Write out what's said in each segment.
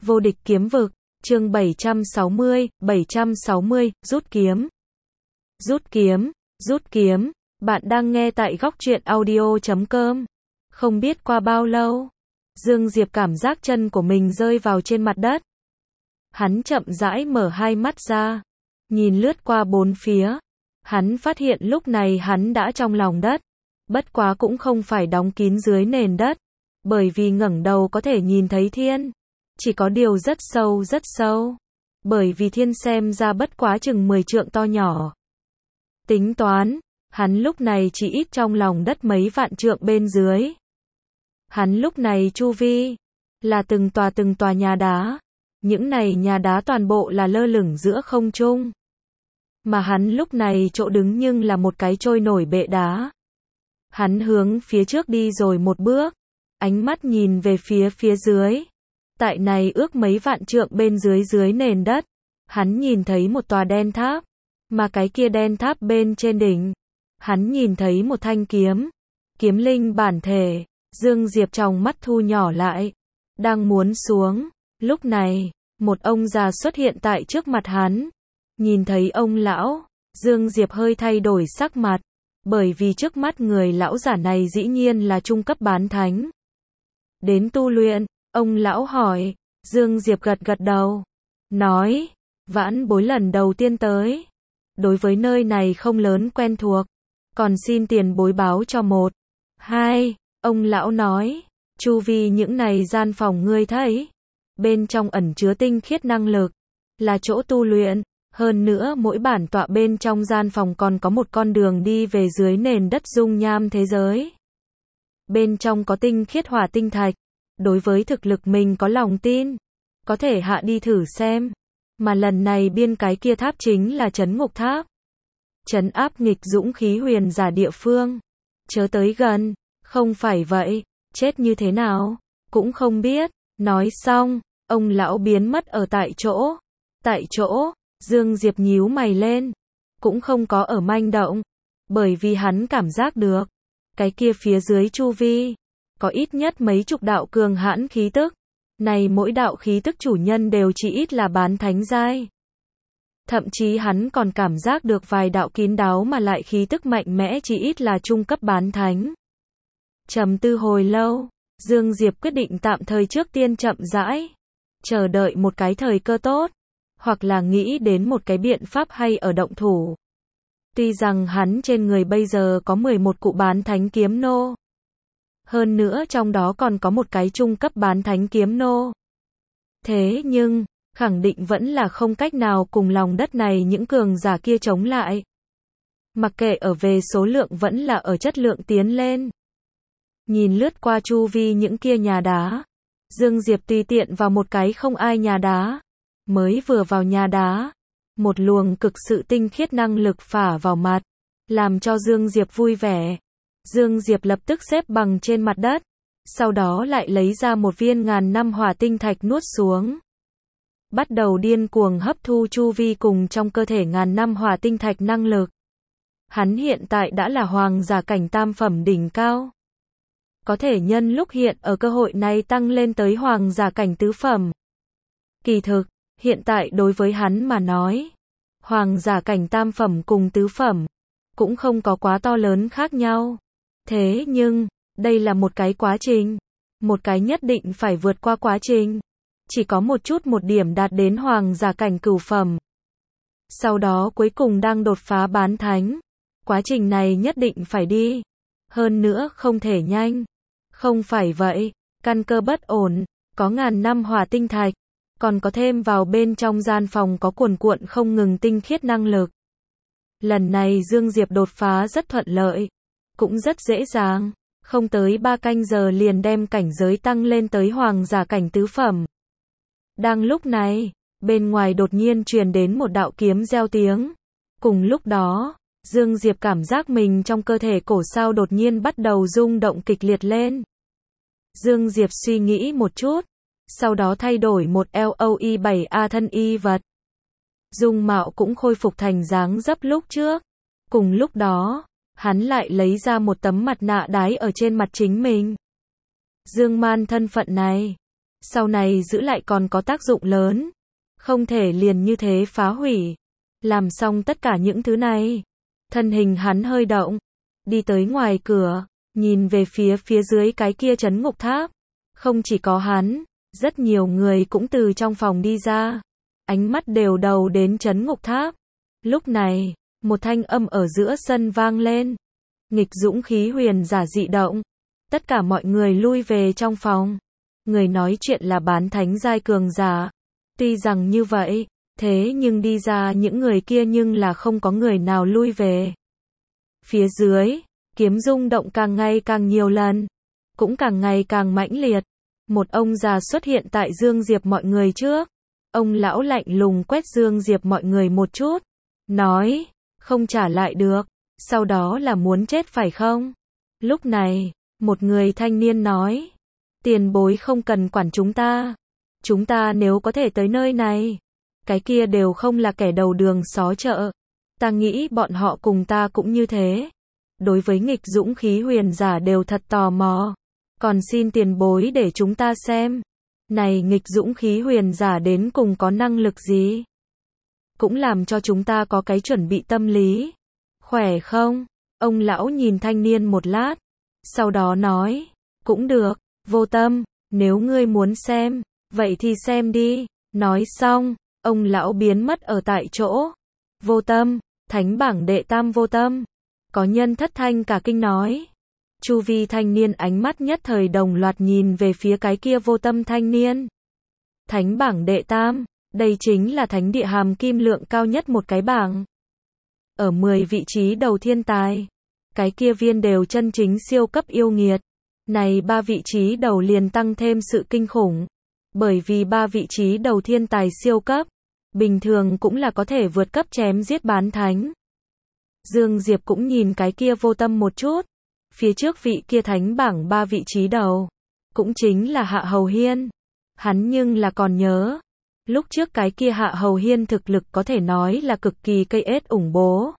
Vô địch kiếm vực, chương 760, rút kiếm. Rút kiếm, bạn đang nghe tại góc truyện audio.com. Không biết qua bao lâu, Dương Diệp cảm giác chân của mình rơi vào trên mặt đất. Hắn chậm rãi mở hai mắt ra, nhìn lướt qua bốn phía. Hắn phát hiện lúc này hắn đã trong lòng đất, bất quá cũng không phải đóng kín dưới nền đất, bởi vì ngẩng đầu có thể nhìn thấy thiên. Chỉ có điều rất sâu, bởi vì thiên xem ra bất quá chừng 10 trượng to nhỏ. Tính toán, hắn lúc này chỉ ít trong lòng đất mấy vạn trượng bên dưới. Hắn lúc này chu vi là từng tòa nhà đá. Những này nhà đá toàn bộ là lơ lửng giữa không trung. Mà hắn lúc này chỗ đứng nhưng là một cái trôi nổi bệ đá. Hắn hướng phía trước đi rồi một bước, ánh mắt nhìn về phía dưới. Tại này ước mấy vạn trượng bên dưới nền đất, hắn nhìn thấy một tòa đen tháp, mà cái kia đen tháp bên trên đỉnh, hắn nhìn thấy một thanh kiếm, kiếm linh bản thể. Dương Diệp trong mắt thu nhỏ lại, đang muốn xuống, lúc này, một ông già xuất hiện tại trước mặt hắn. Nhìn thấy ông lão, Dương Diệp hơi thay đổi sắc mặt, bởi vì trước mắt người lão giả này dĩ nhiên là trung cấp bán thánh. Đến tu luyện, ông lão hỏi. Dương Diệp gật đầu, nói, vãn bối lần đầu tiên tới, đối với nơi này không lớn quen thuộc, còn xin tiền bối báo cho một, hai. Ông lão nói, chu vi những này gian phòng ngươi thấy, bên trong ẩn chứa tinh khiết năng lực, là chỗ tu luyện. Hơn nữa mỗi bản tọa bên trong gian phòng còn có một con đường đi về dưới nền đất dung nham thế giới. Bên trong có tinh khiết hỏa tinh thạch, đối với thực lực mình có lòng tin, có thể hạ đi thử xem. Mà lần này biên cái kia tháp chính là trấn ngục tháp, trấn áp nghịch dũng khí huyền giả địa phương. Chớ tới gần, không phải vậy, chết như thế nào, cũng không biết. Nói xong, ông lão biến mất ở tại chỗ. Dương Diệp nhíu mày lên, cũng không có ở manh động, bởi vì hắn cảm giác được, cái kia phía dưới chu vi, có ít nhất mấy chục đạo cường hãn khí tức. Này mỗi đạo khí tức chủ nhân đều chỉ ít là bán thánh giai. Thậm chí hắn còn cảm giác được vài đạo kín đáo mà lại khí tức mạnh mẽ chỉ ít là trung cấp bán thánh. Trầm tư hồi lâu, Dương Diệp quyết định tạm thời trước tiên chậm rãi, chờ đợi một cái thời cơ tốt, hoặc là nghĩ đến một cái biện pháp hay ở động thủ. Tuy rằng hắn trên người bây giờ có 11 cụ bán thánh kiếm nô, hơn nữa trong đó còn có một cái trung cấp bán thánh kiếm nô. Thế nhưng, khẳng định vẫn là không cách nào cùng lòng đất này những cường giả kia chống lại. Mặc kệ ở về số lượng vẫn là ở chất lượng tiến lên. Nhìn lướt qua chu vi những kia nhà đá, Dương Diệp tùy tiện vào một cái không ai nhà đá. Mới vừa vào nhà đá, một luồng cực sự tinh khiết năng lực phả vào mặt, làm cho Dương Diệp vui vẻ. Dương Diệp lập tức xếp bằng trên mặt đất, sau đó lại lấy ra một viên ngàn năm hỏa tinh thạch nuốt xuống. Bắt đầu điên cuồng hấp thu chu vi cùng trong cơ thể ngàn năm hỏa tinh thạch năng lực. Hắn hiện tại đã là hoàng giả cảnh tam phẩm đỉnh cao. Có thể nhân lúc hiện ở cơ hội này tăng lên tới hoàng giả cảnh tứ phẩm. Kỳ thực, hiện tại đối với hắn mà nói, hoàng giả cảnh tam phẩm cùng tứ phẩm, cũng không có quá to lớn khác nhau. Thế nhưng, đây là một cái quá trình, một cái nhất định phải vượt qua quá trình. Chỉ có một điểm đạt đến hoàng giả cảnh cửu phẩm. Sau đó cuối cùng đang đột phá bán thánh. Quá trình này nhất định phải đi. Hơn nữa không thể nhanh. Không phải vậy, căn cơ bất ổn, có ngàn năm hỏa tinh thạch. Còn có thêm vào bên trong gian phòng có cuồn cuộn không ngừng tinh khiết năng lực. Lần này Dương Diệp đột phá rất thuận lợi, cũng rất dễ dàng, không tới 3 canh giờ liền đem cảnh giới tăng lên tới hoàng giả cảnh tứ phẩm. Đang lúc này, bên ngoài đột nhiên truyền đến một đạo kiếm reo tiếng. Cùng lúc đó, Dương Diệp cảm giác mình trong cơ thể cổ sao đột nhiên bắt đầu rung động kịch liệt lên. Dương Diệp suy nghĩ một chút, sau đó thay đổi một LOE7A thân y vật. Dung mạo cũng khôi phục thành dáng dấp lúc trước. Cùng lúc đó, hắn lại lấy ra một tấm mặt nạ đái ở trên mặt chính mình. Dương Man thân phận này, sau này giữ lại còn có tác dụng lớn. Không thể liền như thế phá hủy. Làm xong tất cả những thứ này, thân hình hắn hơi động, đi tới ngoài cửa, nhìn về phía dưới cái kia trấn ngục tháp. Không chỉ có hắn, rất nhiều người cũng từ trong phòng đi ra, ánh mắt đều đầu đến trấn ngục tháp. Lúc này, một thanh âm ở giữa sân vang lên. Nghịch dũng khí huyền giả dị động. Tất cả mọi người lui về trong phòng. Người nói chuyện là bán thánh giai cường giả. Tuy rằng như vậy, thế nhưng đi ra những người kia nhưng là không có người nào lui về. Phía dưới, kiếm rung động càng ngày càng nhiều lần, cũng càng ngày càng mãnh liệt. Một ông già xuất hiện tại Dương Diệp mọi người trước. Ông lão lạnh lùng quét Dương Diệp mọi người một chút, nói, không trả lại được, sau đó là muốn chết phải không? Lúc này, một người thanh niên nói, tiền bối không cần quản chúng ta nếu có thể tới nơi này, cái kia đều không là kẻ đầu đường xó chợ. Ta nghĩ bọn họ cùng ta cũng như thế. Đối với nghịch dũng khí huyền giả đều thật tò mò. Còn xin tiền bối để chúng ta xem. Này nghịch dũng khí huyền giả đến cùng có năng lực gì? Cũng làm cho chúng ta có cái chuẩn bị tâm lý. Khỏe không? Ông lão nhìn thanh niên một lát. Sau đó nói. Cũng được, Vô Tâm, nếu ngươi muốn xem, vậy thì xem đi. Nói xong, ông lão biến mất ở tại chỗ. Vô Tâm, thánh bảng đệ tam Vô Tâm. Có nhân thất thanh cả kinh nói. Chu vi thanh niên ánh mắt nhất thời đồng loạt nhìn về phía cái kia Vô Tâm thanh niên. Thánh bảng đệ tam, đây chính là thánh địa hàm kim lượng cao nhất một cái bảng. Ở 10 vị trí đầu thiên tài, cái kia viên đều chân chính siêu cấp yêu nghiệt. Này 3 vị trí đầu liền tăng thêm sự kinh khủng. Bởi vì 3 vị trí đầu thiên tài siêu cấp, bình thường cũng là có thể vượt cấp chém giết bán thánh. Dương Diệp cũng nhìn cái kia Vô Tâm một chút. Phía trước vị kia thánh bảng 3 vị trí đầu, cũng chính là Hạ Hầu Hiên. Hắn nhưng là còn nhớ, lúc trước cái kia Hạ Hầu Hiên thực lực có thể nói là cực kỳ cây ết ủng bố.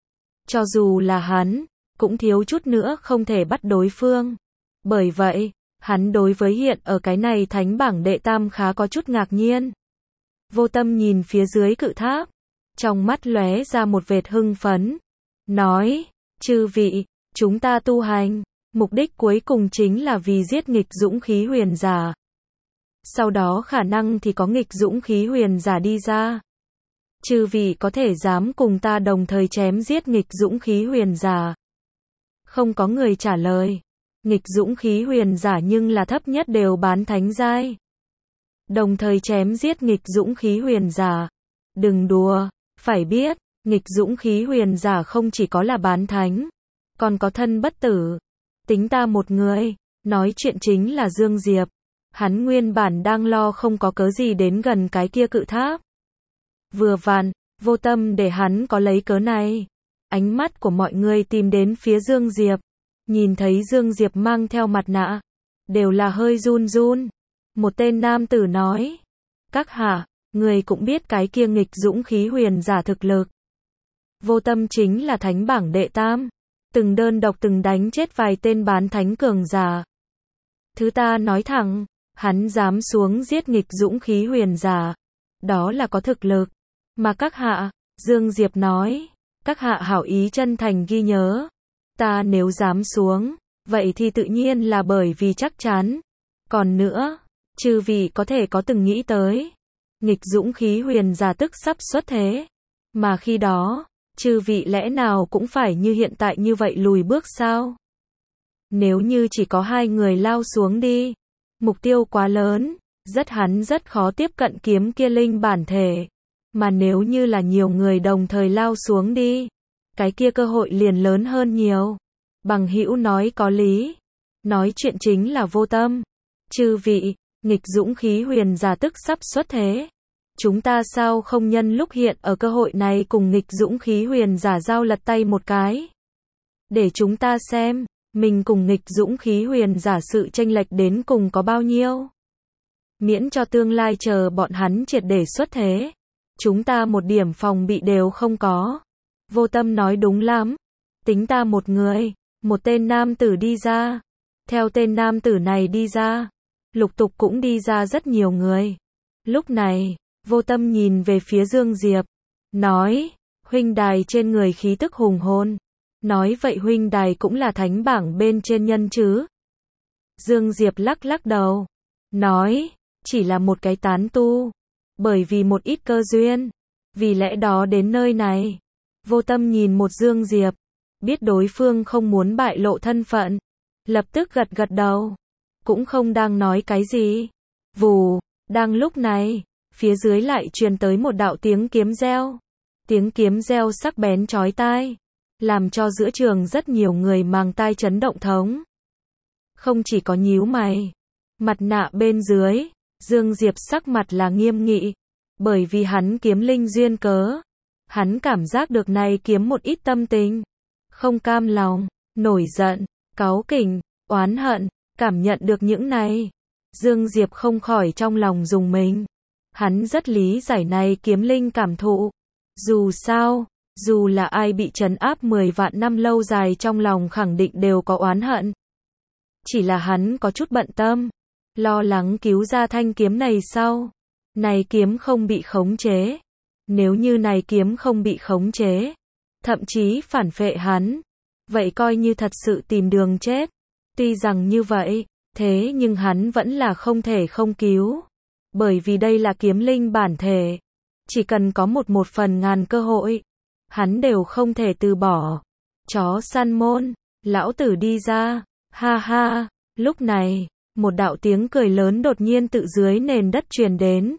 Cho dù là hắn, cũng thiếu chút nữa không thể bắt đối phương. Bởi vậy, hắn đối với hiện ở cái này thánh bảng đệ tam khá có chút ngạc nhiên. Vô Tâm nhìn phía dưới cự tháp, trong mắt lóe ra một vệt hưng phấn, nói, chư vị, chúng ta tu hành, mục đích cuối cùng chính là vì giết nghịch dũng khí huyền giả. Sau đó khả năng thì có nghịch dũng khí huyền giả đi ra. Chư vị có thể dám cùng ta đồng thời chém giết nghịch dũng khí huyền giả. Không có người trả lời. Nghịch dũng khí huyền giả nhưng là thấp nhất đều bán thánh giai. Đồng thời chém giết nghịch dũng khí huyền giả. Đừng đùa, phải biết, nghịch dũng khí huyền giả không chỉ có là bán thánh, còn có thân bất tử. Tính ta một người, nói chuyện chính là Dương Diệp. Hắn nguyên bản đang lo không có cớ gì đến gần cái kia cự tháp. Vừa vặn, Vô Tâm để hắn có lấy cớ này. Ánh mắt của mọi người tìm đến phía Dương Diệp. Nhìn thấy Dương Diệp mang theo mặt nạ, đều là hơi run run. Một tên nam tử nói, các hạ, người cũng biết cái kia nghịch dũng khí huyền giả thực lực. Vô Tâm chính là thánh bảng đệ tam, từng đơn độc từng đánh chết vài tên bán thánh cường giả. Thứ ta nói thẳng, hắn dám xuống giết nghịch dũng khí huyền giả, đó là có thực lực. Mà các hạ, Dương Diệp nói, các hạ hảo ý chân thành ghi nhớ. Ta nếu dám xuống, vậy thì tự nhiên là bởi vì chắc chắn. Còn nữa, chư vị có thể có từng nghĩ tới, nghịch dũng khí huyền giả tức sắp xuất thế. Mà khi đó, chư vị lẽ nào cũng phải như hiện tại như vậy lùi bước sao? Nếu như chỉ có 2 người lao xuống đi, mục tiêu quá lớn, hắn rất khó tiếp cận kiếm kia linh bản thể. Mà nếu như là nhiều người đồng thời lao xuống đi, cái kia cơ hội liền lớn hơn nhiều. Bằng hữu nói có lý. Nói chuyện chính là Vô Tâm. Chư vị, nghịch dũng khí huyền giả tức sắp xuất thế. Chúng ta sao không nhân lúc hiện ở cơ hội này cùng nghịch dũng khí huyền giả giao lật tay một cái. Để chúng ta xem, mình cùng nghịch dũng khí huyền giả sự chênh lệch đến cùng có bao nhiêu. Miễn cho tương lai chờ bọn hắn triệt để xuất thế. Chúng ta một điểm phòng bị đều không có. Vô Tâm nói đúng lắm. Tính ta một người, một tên nam tử đi ra. Theo tên nam tử này đi ra, lục tục cũng đi ra rất nhiều người. Lúc này, Vô Tâm nhìn về phía Dương Diệp, nói, huynh đài trên người khí tức hùng hồn. Nói vậy huynh đài cũng là thánh bảng bên trên nhân chứ? Dương Diệp lắc lắc đầu, nói, chỉ là một cái tán tu, bởi vì một ít cơ duyên, vì lẽ đó đến nơi này. Vô Tâm nhìn một Dương Diệp, biết đối phương không muốn bại lộ thân phận, lập tức gật gật đầu, cũng không đang nói cái gì. Vù, đang lúc này, phía dưới lại truyền tới một đạo tiếng kiếm reo. Tiếng kiếm reo sắc bén chói tai, làm cho giữa trường rất nhiều người màng tai chấn động thống. Không chỉ có nhíu mày, mặt nạ bên dưới, Dương Diệp sắc mặt là nghiêm nghị, bởi vì hắn kiếm linh duyên cớ. Hắn cảm giác được này kiếm một ít tâm tình, không cam lòng, nổi giận, cáu kỉnh, oán hận, cảm nhận được những này. Dương Diệp không khỏi trong lòng rùng mình. Hắn rất lý giải này kiếm linh cảm thụ. Dù sao, dù là ai bị trấn áp 10 vạn năm lâu dài trong lòng khẳng định đều có oán hận. Chỉ là hắn có chút bận tâm, lo lắng cứu ra thanh kiếm này sau. Này kiếm không bị khống chế. Nếu như này kiếm không bị khống chế, thậm chí phản phệ hắn, vậy coi như thật sự tìm đường chết. Tuy rằng như vậy, thế nhưng hắn vẫn là không thể không cứu. Bởi vì đây là kiếm linh bản thể. Chỉ cần có một phần ngàn cơ hội, hắn đều không thể từ bỏ. Chó săn môn, lão tử đi ra, ha ha. Lúc này, một đạo tiếng cười lớn đột nhiên tự dưới nền đất truyền đến.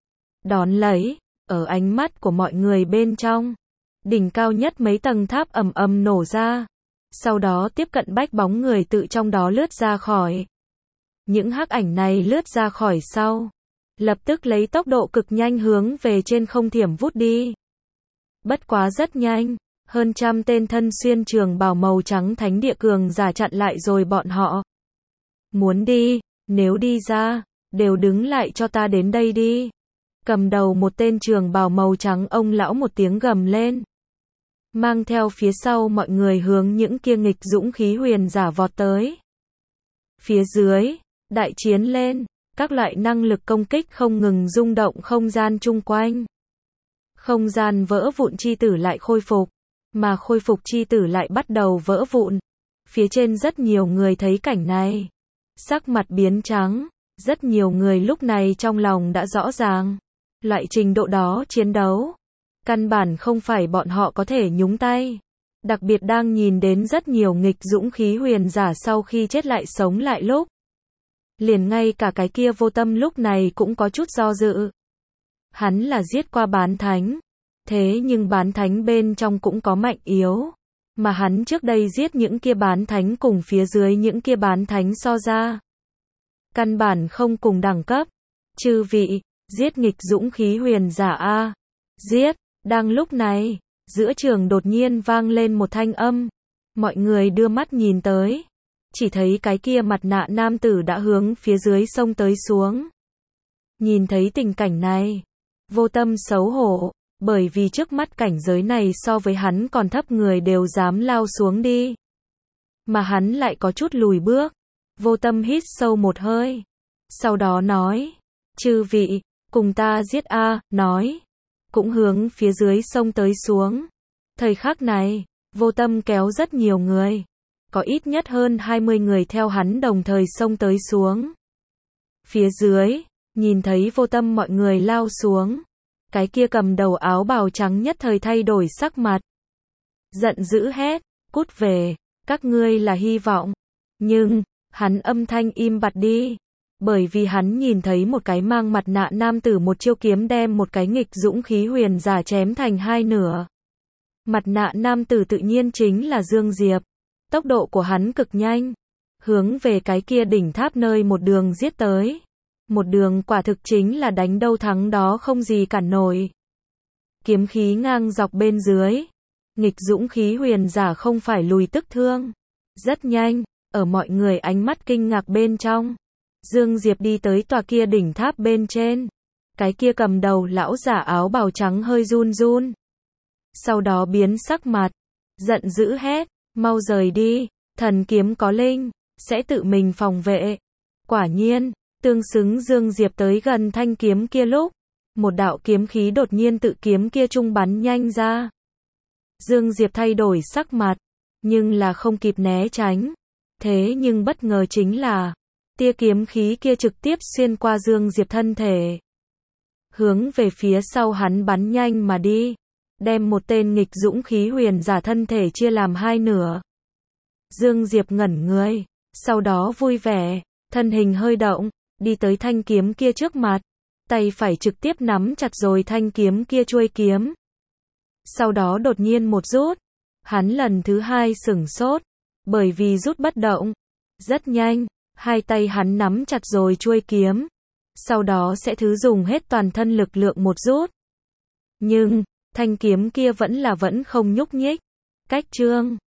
Đón lấy, ở ánh mắt của mọi người bên trong, đỉnh cao nhất mấy tầng tháp ầm ầm nổ ra. Sau đó tiếp cận bách bóng người tự trong đó lướt ra khỏi. Những hắc ảnh này lướt ra khỏi sau, lập tức lấy tốc độ cực nhanh hướng về trên không thiểm vút đi. Bất quá rất nhanh, hơn trăm tên thân xuyên trường bào màu trắng thánh địa cường giả chặn lại rồi bọn họ. Muốn đi, nếu đi ra, đều đứng lại cho ta đến đây đi. Cầm đầu một tên trường bào màu trắng ông lão một tiếng gầm lên. Mang theo phía sau mọi người hướng những kia nghịch dũng khí huyền giả vọt tới. Phía dưới, đại chiến lên, các loại năng lực công kích không ngừng rung động không gian chung quanh. Không gian vỡ vụn chi tử lại khôi phục, mà khôi phục chi tử lại bắt đầu vỡ vụn. Phía trên rất nhiều người thấy cảnh này, sắc mặt biến trắng, rất nhiều người lúc này trong lòng đã rõ ràng. Loại trình độ đó chiến đấu, căn bản không phải bọn họ có thể nhúng tay. Đặc biệt đang nhìn đến rất nhiều nghịch dũng khí huyền giả sau khi chết lại sống lại lúc. Liền ngay cả cái kia Vô Tâm lúc này cũng có chút do dự. Hắn là giết qua bán thánh, thế nhưng bán thánh bên trong cũng có mạnh yếu. Mà hắn trước đây giết những kia bán thánh cùng phía dưới những kia bán thánh so ra, căn bản không cùng đẳng cấp. Chư vị, giết nghịch dũng khí huyền giả a, giết. Đang lúc này, giữa trường đột nhiên vang lên một thanh âm. Mọi người đưa mắt nhìn tới, chỉ thấy cái kia mặt nạ nam tử đã hướng phía dưới sông tới xuống. Nhìn thấy tình cảnh này, Vô Tâm xấu hổ, bởi vì trước mắt cảnh giới này so với hắn còn thấp người đều dám lao xuống đi. Mà hắn lại có chút lùi bước. Vô Tâm hít sâu một hơi, sau đó nói, chư vị, cùng ta giết a, nói, cũng hướng phía dưới sông tới xuống. Thời khắc này, Vô Tâm kéo rất nhiều người, có ít nhất hơn 20 người theo hắn đồng thời sông tới xuống. Phía dưới, nhìn thấy Vô Tâm mọi người lao xuống, cái kia cầm đầu áo bào trắng nhất thời thay đổi sắc mặt. Giận dữ hét, cút về, các ngươi là hy vọng. Nhưng, hắn âm thanh im bặt đi. Bởi vì hắn nhìn thấy một cái mang mặt nạ nam tử một chiêu kiếm đem một cái nghịch dũng khí huyền giả chém thành hai nửa. Mặt nạ nam tử tự nhiên chính là Dương Diệp. Tốc độ của hắn cực nhanh, hướng về cái kia đỉnh tháp nơi một đường giết tới. Một đường quả thực chính là đánh đâu thắng đó không gì cản nổi. Kiếm khí ngang dọc bên dưới, nghịch dũng khí huyền giả không phải lùi tức thương. Rất nhanh, ở mọi người ánh mắt kinh ngạc bên trong, Dương Diệp đi tới tòa kia đỉnh tháp bên trên. Cái kia cầm đầu lão giả áo bào trắng hơi run run. Sau đó biến sắc mặt, giận dữ hét, mau rời đi, thần kiếm có linh, sẽ tự mình phòng vệ. Quả nhiên, Tương xứng Dương Diệp tới gần thanh kiếm kia lúc, một đạo kiếm khí đột nhiên tự kiếm kia trung bắn nhanh ra. Dương Diệp thay đổi sắc mặt, nhưng là không kịp né tránh. Thế nhưng bất ngờ chính là, tia kiếm khí kia trực tiếp xuyên qua Dương Diệp thân thể, hướng về phía sau hắn bắn nhanh mà đi, đem một tên nghịch dũng khí huyền giả thân thể chia làm hai nửa. Dương Diệp ngẩn người, sau đó vui vẻ, thân hình hơi động, đi tới thanh kiếm kia trước mặt, tay phải trực tiếp nắm chặt rồi thanh kiếm kia chuôi kiếm. Sau đó đột nhiên một rút, hắn lần thứ hai sửng sốt, bởi vì rút bất động. Rất nhanh, hai tay hắn nắm chặt rồi chuôi kiếm, sau đó sẽ thứ dùng hết toàn thân lực lượng một rút. Nhưng, thanh kiếm kia vẫn không nhúc nhích. Cách chương